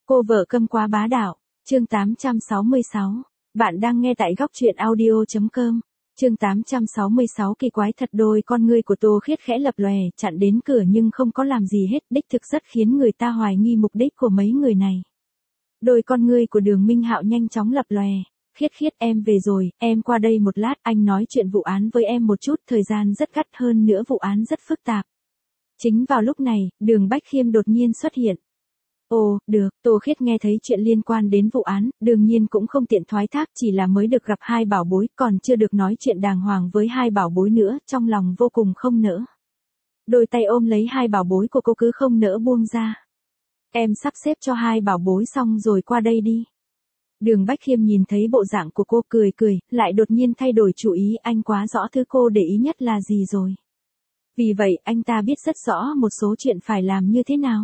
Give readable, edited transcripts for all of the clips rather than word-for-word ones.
Cô vợ câm quá bá đạo, chương 866. Bạn đang nghe tại góc truyện audio.com. Chương 866 kỳ quái thật, đôi con ngươi của Tô Khiết khẽ lập lòe, chặn đến cửa nhưng không có làm gì hết, đích thực rất khiến người ta hoài nghi mục đích của mấy người này. Đôi con ngươi của Đường Minh Hạo nhanh chóng lập lòe. Khiết, em về rồi, em qua đây một lát, anh nói chuyện vụ án với em một chút, thời gian rất gắt, hơn nữa vụ án rất phức tạp. Chính vào lúc này, Đường Bách Khiêm đột nhiên xuất hiện. Ồ, được, Tô Khiết nghe thấy chuyện liên quan đến vụ án, đương nhiên cũng không tiện thoái thác, chỉ là mới được gặp hai bảo bối, còn chưa được nói chuyện đàng hoàng với hai bảo bối nữa, trong lòng vô cùng không nỡ. Đôi tay ôm lấy hai bảo bối của cô cứ không nỡ buông ra. Em sắp xếp cho hai bảo bối xong rồi qua đây đi. Đường Bách Khiêm nhìn thấy bộ dạng của cô cười, lại đột nhiên thay đổi chủ ý, anh quá rõ thứ cô để ý nhất là gì rồi. Vì vậy anh ta biết rất rõ một số chuyện phải làm như thế nào.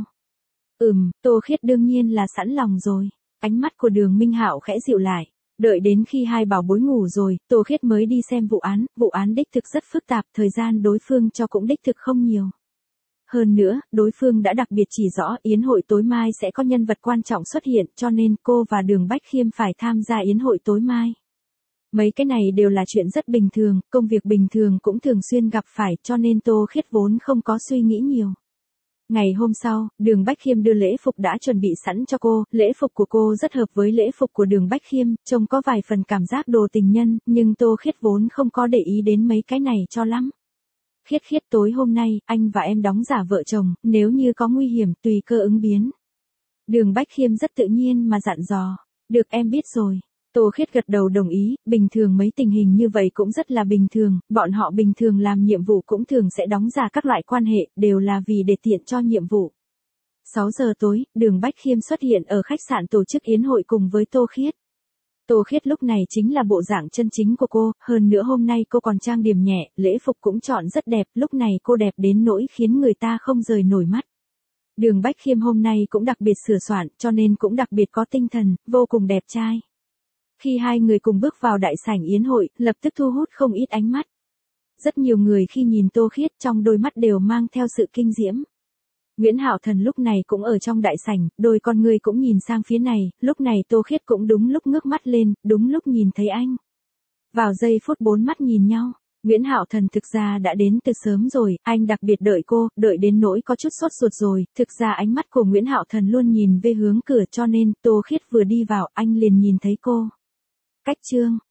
Tô Khiết đương nhiên là sẵn lòng rồi. Ánh mắt của Đường Minh Hạo khẽ dịu lại. Đợi đến khi hai bảo bối ngủ rồi, Tô Khiết mới đi xem vụ án đích thực rất phức tạp, thời gian đối phương cho cũng đích thực không nhiều. Hơn nữa, đối phương đã đặc biệt chỉ rõ yến hội tối mai sẽ có nhân vật quan trọng xuất hiện, cho nên cô và Đường Bách Khiêm phải tham gia yến hội tối mai. Mấy cái này đều là chuyện rất bình thường, công việc bình thường cũng thường xuyên gặp phải, cho nên Tô Khiết vốn không có suy nghĩ nhiều. Ngày hôm sau, Đường Bách Khiêm đưa lễ phục đã chuẩn bị sẵn cho cô, lễ phục của cô rất hợp với lễ phục của Đường Bách Khiêm, trông có vài phần cảm giác đồ tình nhân, nhưng Tô Khiết vốn không có để ý đến mấy cái này cho lắm. Khiết, tối hôm nay, anh và em đóng giả vợ chồng, nếu như có nguy hiểm tùy cơ ứng biến. Đường Bách Khiêm rất tự nhiên mà dặn dò. Được, em biết rồi. Tô Khiết gật đầu đồng ý, bình thường mấy tình hình như vậy cũng rất là bình thường, bọn họ bình thường làm nhiệm vụ cũng thường sẽ đóng giả các loại quan hệ, đều là vì để tiện cho nhiệm vụ. 6 giờ tối, Đường Bách Khiêm xuất hiện ở khách sạn tổ chức yến hội cùng với Tô Khiết. Tô Khiết lúc này chính là bộ dạng chân chính của cô, hơn nữa hôm nay cô còn trang điểm nhẹ, lễ phục cũng chọn rất đẹp, lúc này cô đẹp đến nỗi khiến người ta không rời nổi mắt. Đường Bách Khiêm hôm nay cũng đặc biệt sửa soạn, cho nên cũng đặc biệt có tinh thần, vô cùng đẹp trai. Khi hai người cùng bước vào đại sảnh yến hội, lập tức thu hút không ít ánh mắt. Rất nhiều người khi nhìn Tô Khiết trong đôi mắt đều mang theo sự kinh diễm. Nguyễn Hạo Thần lúc này cũng ở trong đại sảnh, đôi con người cũng nhìn sang phía này, lúc này Tô Khiết cũng đúng lúc ngước mắt lên, đúng lúc nhìn thấy anh. Vào giây phút bốn mắt nhìn nhau, Nguyễn Hạo Thần thực ra đã đến từ sớm rồi, anh đặc biệt đợi cô, đợi đến nỗi có chút sốt ruột rồi, thực ra ánh mắt của Nguyễn Hạo Thần luôn nhìn về hướng cửa cho nên Tô Khiết vừa đi vào anh liền nhìn thấy cô. Cách chương